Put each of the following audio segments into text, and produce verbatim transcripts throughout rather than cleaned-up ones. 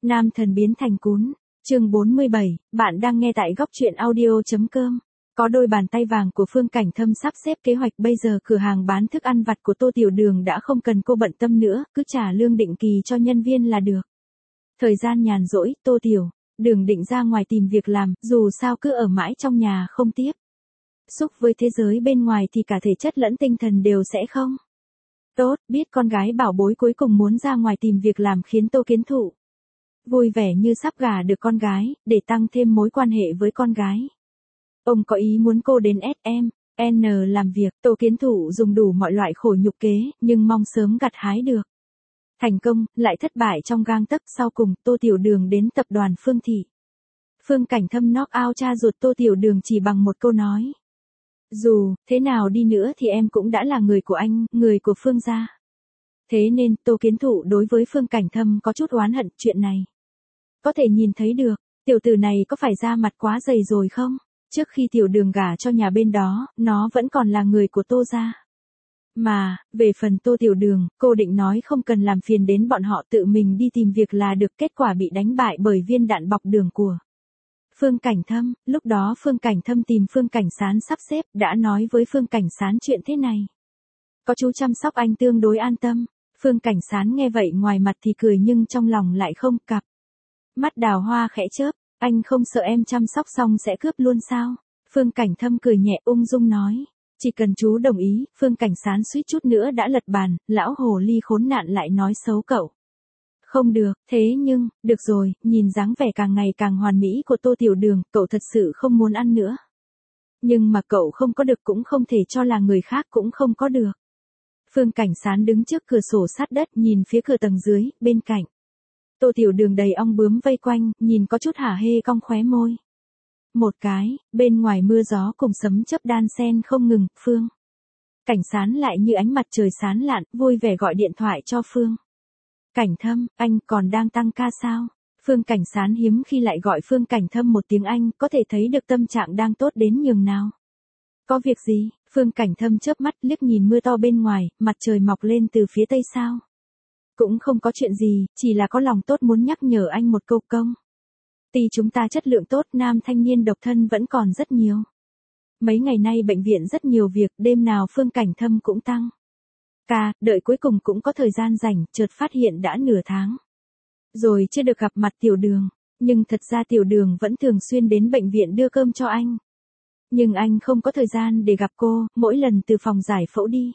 Nam thần biến thành cún. Chương bốn mươi bảy, bạn đang nghe tại góc truyện audio.com. Có đôi bàn tay vàng của Phương Cảnh Thâm sắp xếp kế hoạch, bây giờ cửa hàng bán thức ăn vặt của Tô Tiểu Đường đã không cần cô bận tâm nữa, cứ trả lương định kỳ cho nhân viên là được. Thời gian nhàn rỗi, Tô Tiểu Đường định ra ngoài tìm việc làm, dù sao cứ ở mãi trong nhà không tiếp xúc với thế giới bên ngoài thì cả thể chất lẫn tinh thần đều sẽ không tốt. Biết con gái bảo bối cuối cùng muốn ra ngoài tìm việc làm khiến Tô Kiến Thụ vui vẻ như sắp gả được con gái, để tăng thêm mối quan hệ với con gái. Ông có ý muốn cô đến ét em en làm việc. Tô Kiến Thụ dùng đủ mọi loại khổ nhục kế, nhưng mong sớm gặt hái được thành công, lại thất bại trong gang tấc. Sau cùng, Tô Tiểu Đường đến tập đoàn Phương Thị. Phương Cảnh Thâm knock out cha ruột Tô Tiểu Đường chỉ bằng một câu nói. Dù thế nào đi nữa thì em cũng đã là người của anh, người của Phương gia. Thế nên, Tô Kiến Thụ đối với Phương Cảnh Thâm có chút oán hận. Chuyện này có thể nhìn thấy được, tiểu tử này có phải ra mặt quá dày rồi không? Trước khi Tiểu Đường gả cho nhà bên đó, nó vẫn còn là người của Tô gia. Mà, về phần Tô Tiểu Đường, cô định nói không cần làm phiền đến bọn họ, tự mình đi tìm việc là được. Kết quả bị đánh bại bởi viên đạn bọc đường của Phương Cảnh Thâm. Lúc đó Phương Cảnh Thâm tìm Phương Cảnh Sán sắp xếp, đã nói với Phương Cảnh Sán chuyện thế này. Có chú chăm sóc anh tương đối an tâm. Phương Cảnh Sán nghe vậy ngoài mặt thì cười nhưng trong lòng lại không. Cặp mắt đào hoa khẽ chớp. Anh không sợ em chăm sóc xong sẽ cướp luôn sao? Phương Cảnh Thâm cười nhẹ ung dung nói. Chỉ cần chú đồng ý. Phương Cảnh Sán suýt chút nữa đã lật bàn, lão hồ ly khốn nạn lại nói xấu cậu. Không được, thế nhưng, được rồi, nhìn dáng vẻ càng ngày càng hoàn mỹ của Tô Tiểu Đường, cậu thật sự không muốn ăn nữa. Nhưng mà cậu không có được cũng không thể cho là người khác cũng không có được. Phương Cảnh Sán đứng trước cửa sổ sát đất nhìn phía cửa tầng dưới, bên cạnh. Tô Tiểu Đường đầy ong bướm vây quanh, nhìn có chút hả hê cong khóe môi. Một cái, bên ngoài mưa gió cùng sấm chớp đan xen không ngừng. Phương Cảnh Sán lại như ánh mặt trời sáng lạn, vui vẻ gọi điện thoại cho Phương Cảnh Thâm. Anh còn đang tăng ca sao? Phương Cảnh Sán hiếm khi lại gọi Phương Cảnh Thâm một tiếng anh, có thể thấy được tâm trạng đang tốt đến nhường nào. Có việc gì? Phương Cảnh Thâm chớp mắt liếc nhìn mưa to bên ngoài, mặt trời mọc lên từ phía tây sao? Cũng không có chuyện gì, chỉ là có lòng tốt muốn nhắc nhở anh một câu. Công ty chúng ta chất lượng tốt, nam thanh niên độc thân vẫn còn rất nhiều. Mấy ngày nay bệnh viện rất nhiều việc, đêm nào Phương Cảnh Thâm cũng tăng ca, đợi cuối cùng cũng có thời gian rảnh, chợt phát hiện đã nửa tháng rồi chưa được gặp mặt Tiểu Đường. Nhưng thật ra Tiểu Đường vẫn thường xuyên đến bệnh viện đưa cơm cho anh. Nhưng anh không có thời gian để gặp cô, mỗi lần từ phòng giải phẫu đi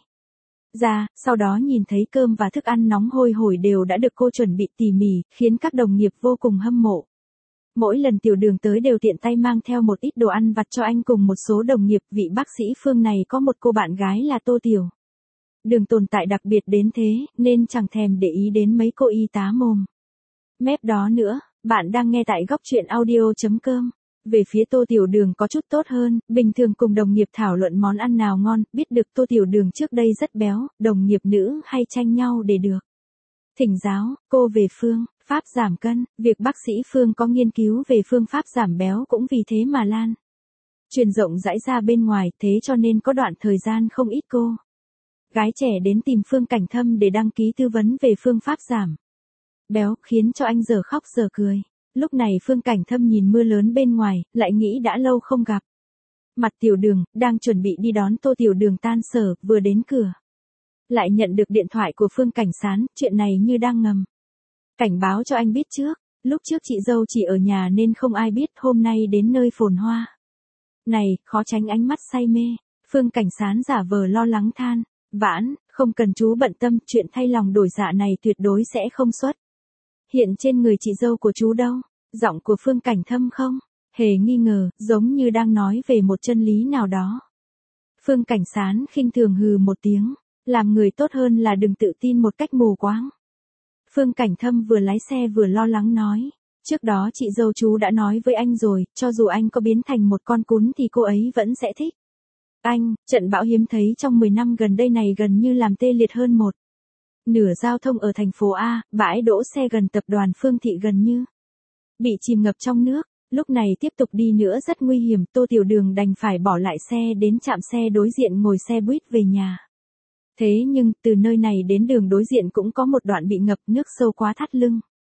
ra, sau đó nhìn thấy cơm và thức ăn nóng hôi hổi đều đã được cô chuẩn bị tỉ mỉ, khiến các đồng nghiệp vô cùng hâm mộ. Mỗi lần Tiểu Đường tới đều tiện tay mang theo một ít đồ ăn vặt cho anh cùng một số đồng nghiệp. Vị bác sĩ Phương này có một cô bạn gái là Tô Tiểu Đường tồn tại đặc biệt đến thế, nên chẳng thèm để ý đến mấy cô y tá mồm mép đó nữa. Bạn đang nghe tại góc truyện audio.com. Về phía Tô Tiểu Đường có chút tốt hơn, bình thường cùng đồng nghiệp thảo luận món ăn nào ngon, biết được Tô Tiểu Đường trước đây rất béo, đồng nghiệp nữ hay tranh nhau để được thỉnh giáo cô về phương pháp giảm cân. Việc bác sĩ Phương có nghiên cứu về phương pháp giảm béo cũng vì thế mà lan truyền rộng rãi ra bên ngoài, thế cho nên có đoạn thời gian không ít cô gái trẻ đến tìm Phương Cảnh Thâm để đăng ký tư vấn về phương pháp giảm béo, khiến cho anh giờ khóc giờ cười. Lúc này Phương Cảnh Thâm nhìn mưa lớn bên ngoài, lại nghĩ đã lâu không gặp mặt Tiểu Đường, đang chuẩn bị đi đón Tô Tiểu Đường tan sở, vừa đến cửa lại nhận được điện thoại của Phương Cảnh Sán. Chuyện này như đang ngầm cảnh báo cho anh biết trước. Lúc trước chị dâu chỉ ở nhà nên không ai biết, hôm nay đến nơi phồn hoa này, khó tránh ánh mắt say mê. Phương Cảnh Sán giả vờ lo lắng than. Vãn, không cần chú bận tâm, chuyện thay lòng đổi dạ này tuyệt đối sẽ không xuất hiện trên người chị dâu của chú đâu. Giọng của Phương Cảnh Thâm không hề nghi ngờ, giống như đang nói về một chân lý nào đó. Phương Cảnh Sán khinh thường hừ một tiếng. Làm người tốt hơn là đừng tự tin một cách mù quáng. Phương Cảnh Thâm vừa lái xe vừa lo lắng nói. Trước đó chị dâu chú đã nói với anh rồi, cho dù anh có biến thành một con cún thì cô ấy vẫn sẽ thích anh. Trận bão hiếm thấy trong mười năm gần đây này gần như làm tê liệt hơn một nửa giao thông ở thành phố A. Bãi đỗ xe gần tập đoàn Phương Thị gần như bị chìm ngập trong nước. Lúc này tiếp tục đi nữa rất nguy hiểm. Tô Tiểu Đường đành phải bỏ lại xe đến trạm xe đối diện ngồi xe buýt về nhà. Thế nhưng, từ nơi này đến đường đối diện cũng có một đoạn bị ngập, nước sâu quá thắt lưng.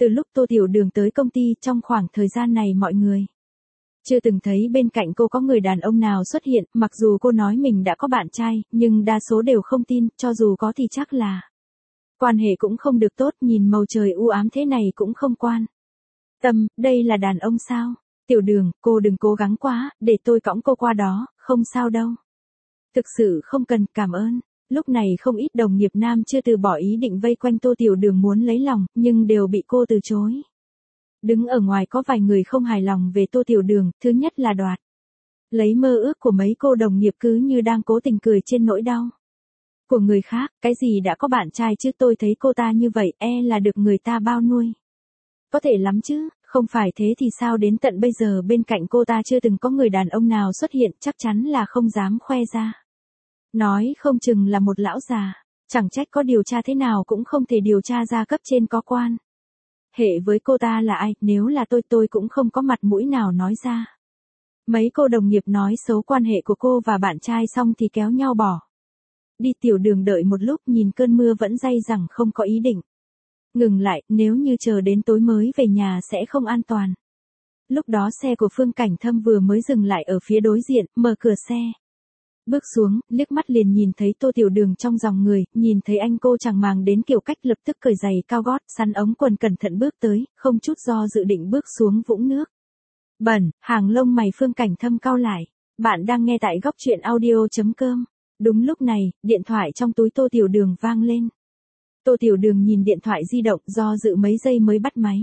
Từ lúc Tô Tiểu Đường tới công ty trong khoảng thời gian này mọi người chưa từng thấy bên cạnh cô có người đàn ông nào xuất hiện, mặc dù cô nói mình đã có bạn trai, nhưng đa số đều không tin, cho dù có thì chắc là quan hệ cũng không được tốt, nhìn màu trời u ám thế này cũng không quan tâm, đây là đàn ông sao? Tiểu Đường, cô đừng cố gắng quá, để tôi cõng cô qua đó, không sao đâu. Thực sự không cần, cảm ơn. Lúc này không ít đồng nghiệp nam chưa từ bỏ ý định vây quanh Tô Tiểu Đường muốn lấy lòng, nhưng đều bị cô từ chối. Đứng ở ngoài có vài người không hài lòng về Tô Tiểu Đường, thứ nhất là đoạt lấy mơ ước của mấy cô đồng nghiệp, cứ như đang cố tình cười trên nỗi đau của người khác, cái gì đã có bạn trai chứ, tôi thấy cô ta như vậy, e là được người ta bao nuôi. Có thể lắm chứ, không phải thế thì sao đến tận bây giờ bên cạnh cô ta chưa từng có người đàn ông nào xuất hiện, chắc chắn là không dám khoe ra. Nói không chừng là một lão già, chẳng trách có điều tra thế nào cũng không thể điều tra ra cấp trên có quan hệ với cô ta là ai, nếu là tôi tôi cũng không có mặt mũi nào nói ra. Mấy cô đồng nghiệp nói xấu quan hệ của cô và bạn trai xong thì kéo nhau bỏ đi. Tiểu Đường đợi một lúc, nhìn cơn mưa vẫn day dẳng không có ý định ngừng lại, nếu như chờ đến tối mới về nhà sẽ không an toàn. Lúc đó xe của Phương Cảnh Thâm vừa mới dừng lại ở phía đối diện, mở cửa xe bước xuống, liếc mắt liền nhìn thấy Tô Tiểu Đường trong dòng người, nhìn thấy anh cô chẳng màng đến kiểu cách, lập tức cởi giày cao gót, sắn ống quần cẩn thận bước tới, không chút do dự định bước xuống vũng nước bẩn. Hàng lông mày Phương Cảnh Thâm cau lại. Bạn đang nghe tại góc truyện audio chấm com. Đúng lúc này, điện thoại trong túi Tô Tiểu Đường vang lên. Tô Tiểu Đường nhìn điện thoại di động, do dự mấy giây mới bắt máy.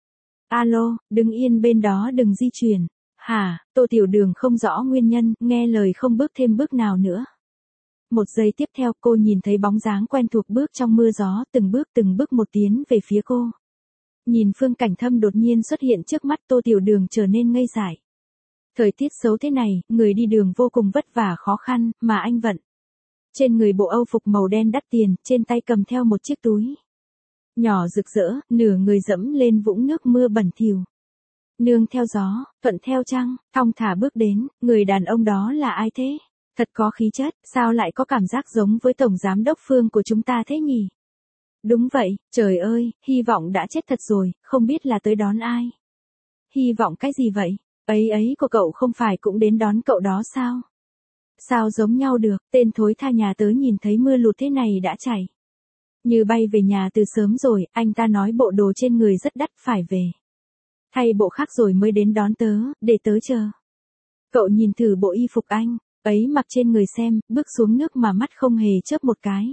Alo, đứng yên bên đó đừng di chuyển. Hả? Tô Tiểu Đường không rõ nguyên nhân, nghe lời không bước thêm bước nào nữa. Một giây tiếp theo cô nhìn thấy bóng dáng quen thuộc bước trong mưa gió, từng bước từng bước một tiến về phía cô. Nhìn Phương Cảnh Thâm đột nhiên xuất hiện trước mắt, Tô Tiểu Đường trở nên ngây dại. Thời tiết xấu thế này, người đi đường vô cùng vất vả khó khăn, mà anh vận trên người bộ âu phục màu đen đắt tiền, trên tay cầm theo một chiếc túi nhỏ rực rỡ, nửa người dẫm lên vũng nước mưa bẩn thỉu. Nương theo gió, thuận theo trăng, thong thả bước đến, người đàn ông đó là ai thế? Thật có khí chất, sao lại có cảm giác giống với tổng giám đốc Phương của chúng ta thế nhỉ? Đúng vậy, trời ơi, hy vọng đã chết thật rồi, không biết là tới đón ai. Hy vọng cái gì vậy? Ấy ấy của cậu không phải cũng đến đón cậu đó sao? Sao giống nhau được, tên thối tha nhà tớ nhìn thấy mưa lụt thế này đã chảy như bay về nhà từ sớm rồi, anh ta nói bộ đồ trên người rất đắt, phải về thay bộ khác rồi mới đến đón tớ, để tớ chờ. Cậu nhìn thử bộ y phục anh ấy mặc trên người xem, bước xuống nước mà mắt không hề chớp một cái.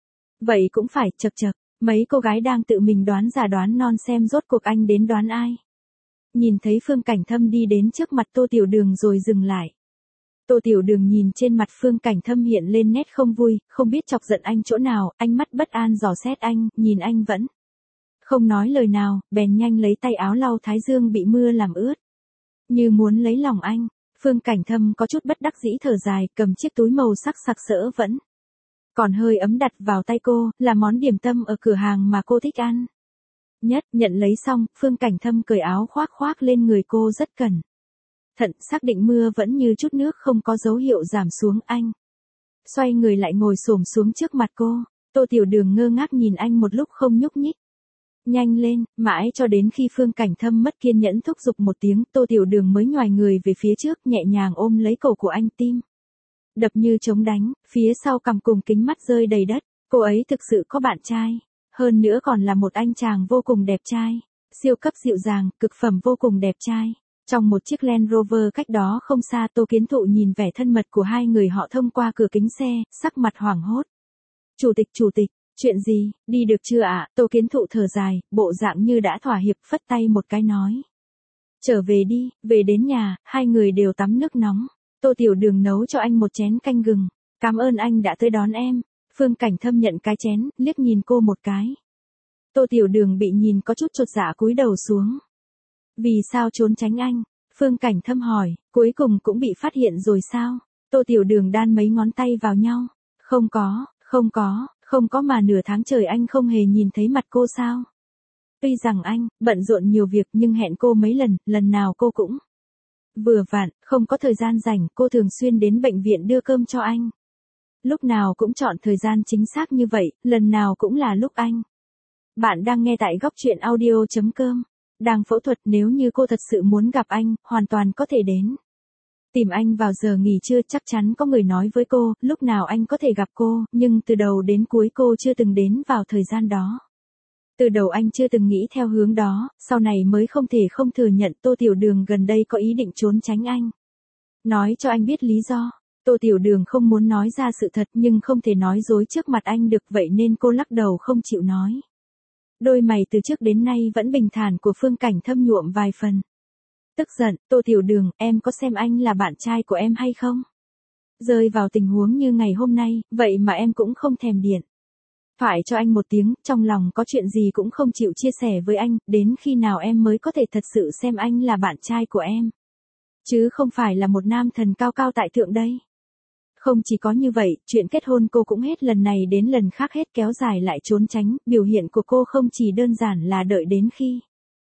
Vậy cũng phải, chậc chậc, mấy cô gái đang tự mình đoán giả đoán non xem rốt cuộc anh đến đoán ai. Nhìn thấy Phương Cảnh Thâm đi đến trước mặt Tô Tiểu Đường rồi dừng lại. Tô Tiểu Đường nhìn trên mặt Phương Cảnh Thâm hiện lên nét không vui, không biết chọc giận anh chỗ nào, ánh mắt bất an dò xét anh, nhìn anh vẫn không nói lời nào, bèn nhanh lấy tay áo lau thái dương bị mưa làm ướt. Như muốn lấy lòng anh, Phương Cảnh Thâm có chút bất đắc dĩ thở dài, cầm chiếc túi màu sắc sặc sỡ vẫn còn hơi ấm đặt vào tay cô, là món điểm tâm ở cửa hàng mà cô thích ăn nhất. Nhận lấy xong, Phương Cảnh Thâm cởi áo khoác khoác lên người cô rất cẩn thận, xác định mưa vẫn như chút nước không có dấu hiệu giảm xuống, anh xoay người lại ngồi xổm xuống trước mặt cô. Tô Tiểu Đường ngơ ngác nhìn anh một lúc không nhúc nhích. Nhanh lên, mãi cho đến khi Phương Cảnh Thâm mất kiên nhẫn thúc giục một tiếng, Tô Tiểu Đường mới nhoài người về phía trước, nhẹ nhàng ôm lấy cổ của anh, tim đập như trống đánh, phía sau cằm cùng kính mắt rơi đầy đất. Cô ấy thực sự có bạn trai, hơn nữa còn là một anh chàng vô cùng đẹp trai, siêu cấp dịu dàng, cực phẩm vô cùng đẹp trai. Trong một chiếc Land Rover cách đó không xa, Tô Kiến Thụ nhìn vẻ thân mật của hai người họ thông qua cửa kính xe, sắc mặt hoảng hốt. Chủ tịch, chủ tịch, chuyện gì, đi được chưa ạ? À? Tô Kiến Thụ thở dài, bộ dạng như đã thỏa hiệp, phất tay một cái nói. Trở về đi, về đến nhà, hai người đều tắm nước nóng. Tô Tiểu Đường nấu cho anh một chén canh gừng. Cảm ơn anh đã tới đón em. Phương Cảnh Thâm nhận cái chén, liếc nhìn cô một cái. Tô Tiểu Đường bị nhìn có chút chột dạ cúi đầu xuống. Vì sao trốn tránh anh? Phương Cảnh Thâm hỏi, cuối cùng cũng bị phát hiện rồi sao? Tô Tiểu Đường đan mấy ngón tay vào nhau. Không có, không có, không có, mà nửa tháng trời anh không hề nhìn thấy mặt cô sao? Tuy rằng anh bận rộn nhiều việc nhưng hẹn cô mấy lần, lần nào cô cũng vừa vặn, không có thời gian rảnh, cô thường xuyên đến bệnh viện đưa cơm cho anh. Lúc nào cũng chọn thời gian chính xác như vậy, lần nào cũng là lúc anh Bạn đang nghe tại góc chuyện audio chấm com. Đang phẫu thuật, nếu như cô thật sự muốn gặp anh, hoàn toàn có thể đến. Tìm anh vào giờ nghỉ trưa, chắc chắn có người nói với cô, lúc nào anh có thể gặp cô, nhưng từ đầu đến cuối cô chưa từng đến vào thời gian đó. Từ đầu anh chưa từng nghĩ theo hướng đó, sau này mới không thể không thừa nhận Tô Tiểu Đường gần đây có ý định trốn tránh anh. Nói cho anh biết lý do. Tô Tiểu Đường không muốn nói ra sự thật nhưng không thể nói dối trước mặt anh được, vậy nên cô lắc đầu không chịu nói. Đôi mày từ trước đến nay vẫn bình thản của Phương Cảnh thâm nhuộm vài phần. Tức giận, Tô Tiểu Đường, em có xem anh là bạn trai của em hay không? Rơi vào tình huống như ngày hôm nay, vậy mà em cũng không thèm điện thoại cho anh một tiếng, trong lòng có chuyện gì cũng không chịu chia sẻ với anh, đến khi nào em mới có thể thật sự xem anh là bạn trai của em? Chứ không phải là một nam thần cao cao tại thượng đây. Không chỉ có như vậy, chuyện kết hôn cô cũng hết lần này đến lần khác hết kéo dài lại trốn tránh, biểu hiện của cô không chỉ đơn giản là đợi đến khi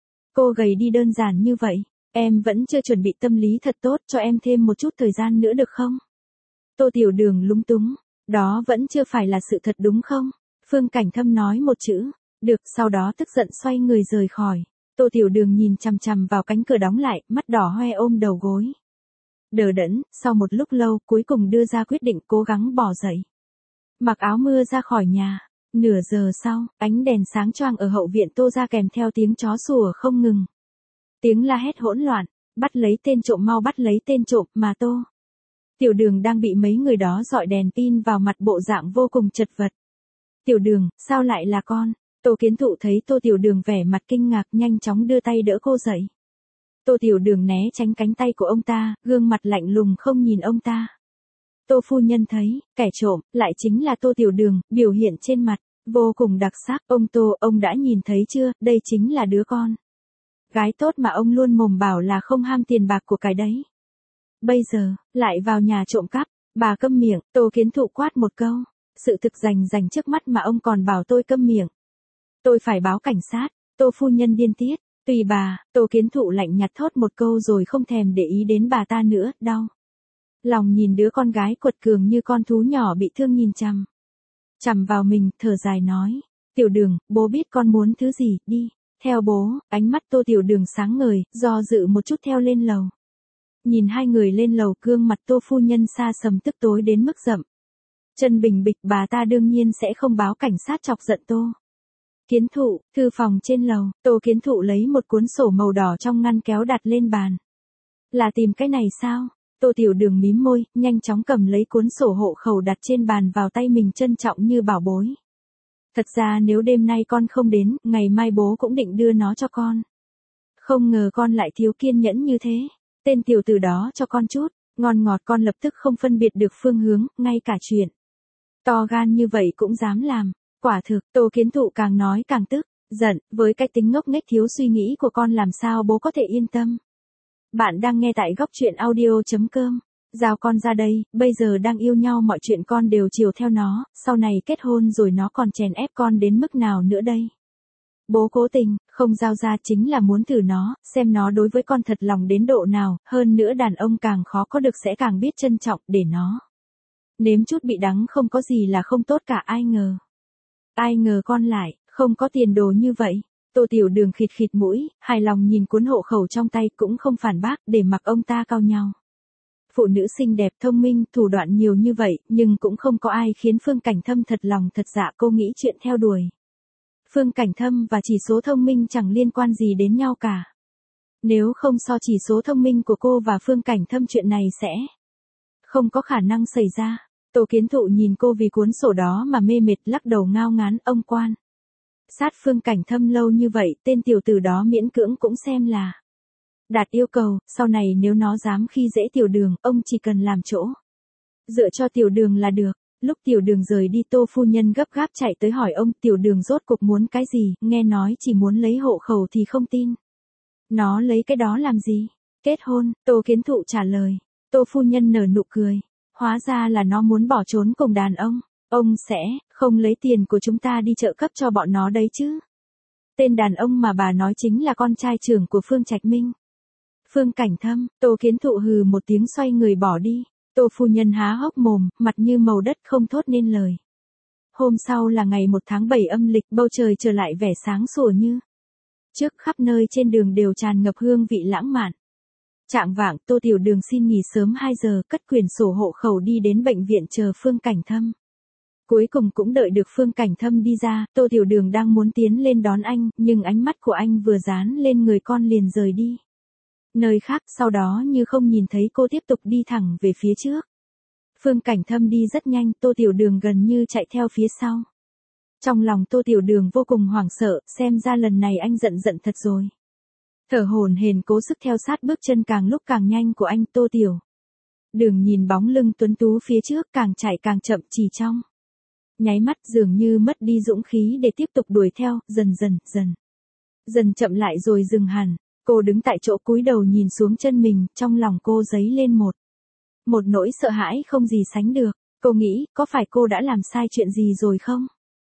cô gầy đi đơn giản như vậy. Em vẫn chưa chuẩn bị tâm lý thật tốt, cho em thêm một chút thời gian nữa được không? Tô Tiểu Đường lúng túng, đó vẫn chưa phải là sự thật đúng không? Phương Cảnh Thâm nói một chữ, được, sau đó tức giận xoay người rời khỏi. Tô Tiểu Đường nhìn chằm chằm vào cánh cửa đóng lại, mắt đỏ hoe ôm đầu gối. Đờ đẫn, sau một lúc lâu, cuối cùng đưa ra quyết định cố gắng bỏ dậy. Mặc áo mưa ra khỏi nhà. Nửa giờ sau, ánh đèn sáng choang ở hậu viện Tô ra kèm theo tiếng chó sủa không ngừng. Tiếng la hét hỗn loạn, bắt lấy tên trộm, mau bắt lấy tên trộm, mà Tô Tiểu Đường đang bị mấy người đó dọi đèn pin vào mặt, bộ dạng vô cùng chật vật. Tiểu Đường, sao lại là con? Tô Kiến Thụ thấy Tô Tiểu Đường vẻ mặt kinh ngạc, nhanh chóng đưa tay đỡ cô dậy. Tô Tiểu Đường né tránh cánh tay của ông ta, gương mặt lạnh lùng không nhìn ông ta. Tô phu nhân thấy, kẻ trộm, lại chính là Tô Tiểu Đường, biểu hiện trên mặt vô cùng đặc sắc. Ông Tô, ông đã nhìn thấy chưa, đây chính là đứa con gái tốt mà ông luôn mồm bảo là không ham tiền bạc của cái đấy. Bây giờ, lại vào nhà trộm cắp. Bà câm miệng, Tô Kiến Thụ quát một câu. Sự thực rành rành trước mắt mà ông còn bảo tôi câm miệng. Tôi phải báo cảnh sát. Tô phu nhân điên tiết. Tùy bà. Tô Kiến Thụ lạnh nhạt thốt một câu rồi không thèm để ý đến bà ta nữa, đau lòng nhìn đứa con gái quật cường như con thú nhỏ bị thương nhìn chằm chằm vào mình, thở dài nói. Tiểu Đường, bố biết con muốn thứ gì, đi theo bố. Ánh mắt Tô Tiểu Đường sáng ngời, do dự một chút theo lên lầu. Nhìn hai người lên lầu, gương mặt Tô phu nhân xa sầm tức tối đến mức rậm chân bình bịch, bà ta đương nhiên sẽ không báo cảnh sát chọc giận Tô Kiến Thụ. Thư phòng trên lầu, Tô Kiến Thụ lấy một cuốn sổ màu đỏ trong ngăn kéo đặt lên bàn. Là tìm cái này sao? Tô Tiểu Đường mím môi, nhanh chóng cầm lấy cuốn sổ hộ khẩu đặt trên bàn vào tay mình, trân trọng như bảo bối. Thật ra nếu đêm nay con không đến, ngày mai bố cũng định đưa nó cho con. Không ngờ con lại thiếu kiên nhẫn như thế. Tên tiểu tử đó cho con chút ngon ngọt, con lập tức không phân biệt được phương hướng, ngay cả chuyện to gan như vậy cũng dám làm. Quả thực, Tô Kiến Thụ càng nói càng tức giận, với cái tính ngốc nghếch thiếu suy nghĩ của con làm sao bố có thể yên tâm. Bạn đang nghe tại góc chuyện audio chấm com. Giao con ra đây, bây giờ đang yêu nhau, mọi chuyện con đều chiều theo nó, sau này kết hôn rồi nó còn chèn ép con đến mức nào nữa đây. Bố cố tình không giao ra chính là muốn thử nó, xem nó đối với con thật lòng đến độ nào, hơn nữa đàn ông càng khó có được sẽ càng biết trân trọng, để nó nếm chút bị đắng không có gì là không tốt cả. Ai ngờ, ai ngờ con lại không có tiền đồ như vậy. Tô Tiểu Đường khịt khịt mũi, hài lòng nhìn cuốn hộ khẩu trong tay, cũng không phản bác, để mặc ông ta cau nhau. Phụ nữ xinh đẹp, thông minh, thủ đoạn nhiều như vậy, nhưng cũng không có ai khiến Phương Cảnh Thâm thật lòng thật dạ cô nghĩ chuyện theo đuổi. Phương Cảnh Thâm và chỉ số thông minh chẳng liên quan gì đến nhau cả. Nếu không so chỉ số thông minh của cô và Phương Cảnh Thâm, chuyện này sẽ không có khả năng xảy ra. Tô Kiến Thụ nhìn cô vì cuốn sổ đó mà mê mệt, lắc đầu ngao ngán. Ông quan sát Phương Cảnh Thâm lâu như vậy, tên tiểu tử đó miễn cưỡng cũng xem là đạt yêu cầu. Sau này nếu nó dám khi dễ Tiểu Đường, ông chỉ cần làm chỗ dựa cho Tiểu Đường là được. Lúc Tiểu Đường rời đi, Tô phu nhân gấp gáp chạy tới hỏi ông, Tiểu Đường rốt cuộc muốn cái gì, nghe nói chỉ muốn lấy hộ khẩu thì không tin. Nó lấy cái đó làm gì? Kết hôn. Tô Kiến Thụ trả lời. Tô phu nhân nở nụ cười. Hóa ra là nó muốn bỏ trốn cùng đàn ông. Ông sẽ không lấy tiền của chúng ta đi trợ cấp cho bọn nó đấy chứ? Tên đàn ông mà bà nói chính là con trai trưởng của Phương Trạch Minh. Phương Cảnh Thâm. Tô Kiến Thụ hừ một tiếng xoay người bỏ đi. Tô phu nhân há hốc mồm, mặt như màu đất không thốt nên lời. Hôm sau là ngày một tháng bảy âm lịch, bầu trời trở lại vẻ sáng sủa như trước, khắp nơi trên đường đều tràn ngập hương vị lãng mạn. Chạng vạng, Tô Tiểu Đường xin nghỉ sớm hai giờ, cất quyển sổ hộ khẩu đi đến bệnh viện chờ Phương Cảnh Thâm. Cuối cùng cũng đợi được Phương Cảnh Thâm đi ra, Tô Tiểu Đường đang muốn tiến lên đón anh, nhưng ánh mắt của anh vừa dán lên người con liền rời đi. Nơi khác, sau đó như không nhìn thấy cô tiếp tục đi thẳng về phía trước. Phương Cảnh Thâm đi rất nhanh, Tô Tiểu Đường gần như chạy theo phía sau. Trong lòng Tô Tiểu Đường vô cùng hoảng sợ, xem ra lần này anh giận giận thật rồi. Thở hổn hển cố sức theo sát bước chân càng lúc càng nhanh của anh. Tô Tiểu Đường nhìn bóng lưng tuấn tú phía trước, càng chạy càng chậm, chỉ trong nháy mắt dường như mất đi dũng khí để tiếp tục đuổi theo, dần dần, dần. Dần chậm lại rồi dừng hẳn. Cô đứng tại chỗ cúi đầu nhìn xuống chân mình, trong lòng cô dấy lên một. Một nỗi sợ hãi không gì sánh được. Cô nghĩ, có phải cô đã làm sai chuyện gì rồi không?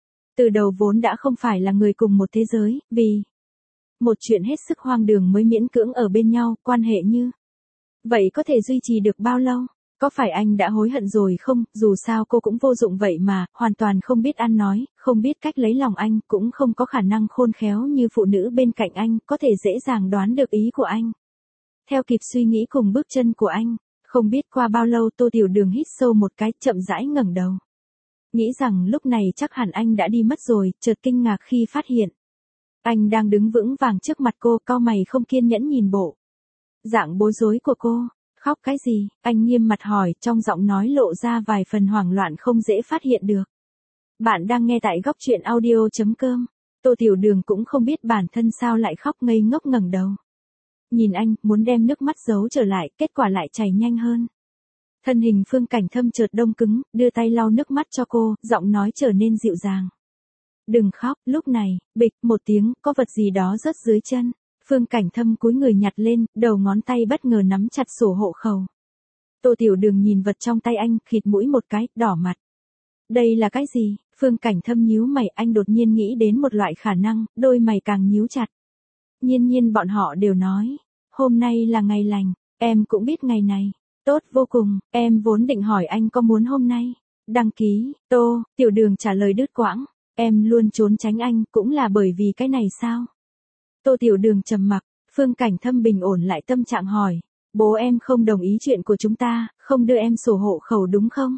Từ đầu vốn đã không phải là người cùng một thế giới, vì một chuyện hết sức hoang đường mới miễn cưỡng ở bên nhau, quan hệ như vậy có thể duy trì được bao lâu? Có phải anh đã hối hận rồi không? Dù sao cô cũng vô dụng vậy mà, hoàn toàn không biết ăn nói, không biết cách lấy lòng anh, cũng không có khả năng khôn khéo như phụ nữ bên cạnh anh, có thể dễ dàng đoán được ý của anh. Theo kịp suy nghĩ cùng bước chân của anh, không biết qua bao lâu Tô Tiểu Đường hít sâu một cái, chậm rãi ngẩng đầu. Nghĩ rằng lúc này chắc hẳn anh đã đi mất rồi, chợt kinh ngạc khi phát hiện. Anh đang đứng vững vàng trước mặt cô, cau mày không kiên nhẫn nhìn bộ dạng bối rối của cô. Khóc cái gì? Anh nghiêm mặt hỏi, trong giọng nói lộ ra vài phần hoảng loạn không dễ phát hiện được. Bạn đang nghe tại góc truyện audio chấm com. Tô Tiểu Đường cũng không biết bản thân sao lại khóc ngây ngốc ngẩng đầu. Nhìn anh, muốn đem nước mắt giấu trở lại, kết quả lại chảy nhanh hơn. Thân hình Phương Cảnh Thâm chợt đông cứng, đưa tay lau nước mắt cho cô, giọng nói trở nên dịu dàng. Đừng khóc. Lúc này, bịch một tiếng, có vật gì đó rớt dưới chân. Phương Cảnh Thâm cúi người nhặt lên, đầu ngón tay bất ngờ nắm chặt sổ hộ khẩu. Tô Tiểu Đường nhìn vật trong tay anh, khịt mũi một cái, đỏ mặt. Đây là cái gì? Phương Cảnh Thâm nhíu mày, anh đột nhiên nghĩ đến một loại khả năng, đôi mày càng nhíu chặt. Nhiên nhiên bọn họ đều nói, hôm nay là ngày lành, em cũng biết ngày này. Tốt vô cùng, em vốn định hỏi anh có muốn hôm nay đăng ký. Tô Tiểu Đường trả lời đứt quãng, em luôn trốn tránh anh, cũng là bởi vì cái này sao? Tô Tiểu Đường trầm mặc. Phương Cảnh Thâm bình ổn lại tâm trạng hỏi, bố em không đồng ý chuyện của chúng ta, không đưa em sổ hộ khẩu đúng không?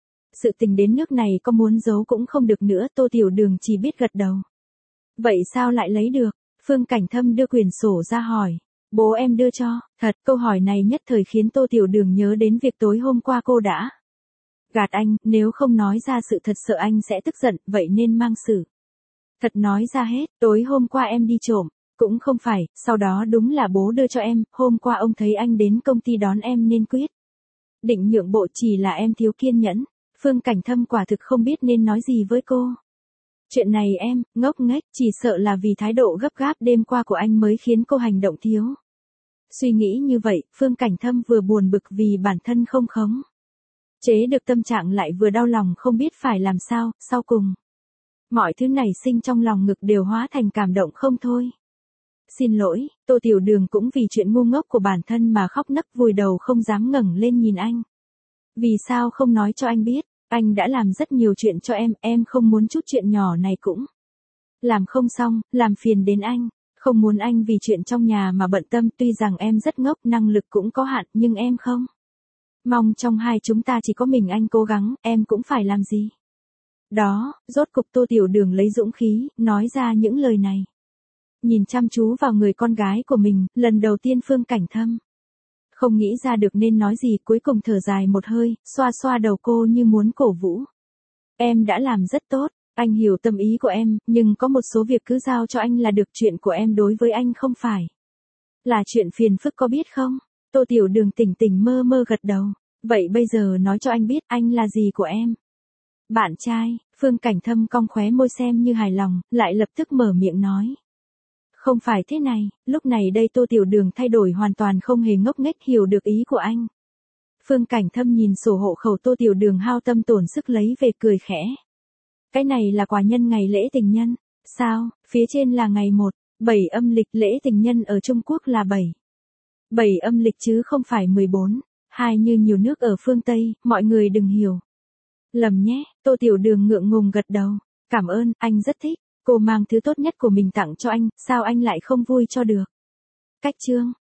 Sự tình đến nước này có muốn giấu cũng không được nữa. Tô Tiểu Đường chỉ biết gật đầu. Vậy sao lại lấy được? Phương Cảnh Thâm đưa quyển sổ ra hỏi, bố em đưa cho. Thật, câu hỏi này nhất thời khiến Tô Tiểu Đường nhớ đến việc tối hôm qua cô đã gạt anh, nếu không nói ra sự thật sợ anh sẽ tức giận, vậy nên mang sự thật nói ra hết. Tối hôm qua em đi trộm. Cũng không phải, sau đó đúng là bố đưa cho em, hôm qua ông thấy anh đến công ty đón em nên quyết định nhượng bộ, chỉ là em thiếu kiên nhẫn. Phương Cảnh Thâm quả thực không biết nên nói gì với cô. Chuyện này em, ngốc nghếch, chỉ sợ là vì thái độ gấp gáp đêm qua của anh mới khiến cô hành động thiếu suy nghĩ như vậy. Phương Cảnh Thâm vừa buồn bực vì bản thân không khống chế được tâm trạng, lại vừa đau lòng không biết phải làm sao. Sau cùng, mọi thứ nảy sinh trong lòng ngực đều hóa thành cảm động không thôi. Xin lỗi. Tô Tiểu Đường cũng vì chuyện ngu ngốc của bản thân mà khóc nấc, vùi đầu không dám ngẩng lên nhìn anh. Vì sao không nói cho anh biết? Anh đã làm rất nhiều chuyện cho em, em không muốn chút chuyện nhỏ này cũng làm không xong, làm phiền đến anh. Không muốn anh vì chuyện trong nhà mà bận tâm, tuy rằng em rất ngốc, năng lực cũng có hạn, nhưng em không mong trong hai chúng ta chỉ có mình anh cố gắng, em cũng phải làm gì đó. Rốt cục Tô Tiểu Đường lấy dũng khí, nói ra những lời này. Nhìn chăm chú vào người con gái của mình, lần đầu tiên Phương Cảnh Thâm không nghĩ ra được nên nói gì, cuối cùng thở dài một hơi, xoa xoa đầu cô như muốn cổ vũ. Em đã làm rất tốt, anh hiểu tâm ý của em, nhưng có một số việc cứ giao cho anh là được, chuyện của em đối với anh không phải là chuyện phiền phức có biết không? Tô Tiểu Đường tỉnh tỉnh mơ mơ gật đầu. Vậy bây giờ nói cho anh biết anh là gì của em? Bạn trai. Phương Cảnh Thâm cong khóe môi xem như hài lòng, lại lập tức mở miệng nói. Không phải thế này. Lúc này đây Tô Tiểu Đường thay đổi hoàn toàn, không hề ngốc nghếch, hiểu được ý của anh. Phương Cảnh Thâm nhìn sổ hộ khẩu Tô Tiểu Đường hao tâm tổn sức lấy về, cười khẽ. Cái này là quà nhân ngày lễ tình nhân. Sao? Phía trên là ngày một, bảy âm lịch, lễ tình nhân ở Trung Quốc là bảy. bảy âm lịch chứ không phải mười bốn, hai như nhiều nước ở phương Tây, mọi người đừng hiểu Lầm nhé, Tô Tiểu Đường ngượng ngùng gật đầu. Cảm ơn, anh rất thích. Cô mang thứ tốt nhất của mình tặng cho anh, sao anh lại không vui cho được? Cách chương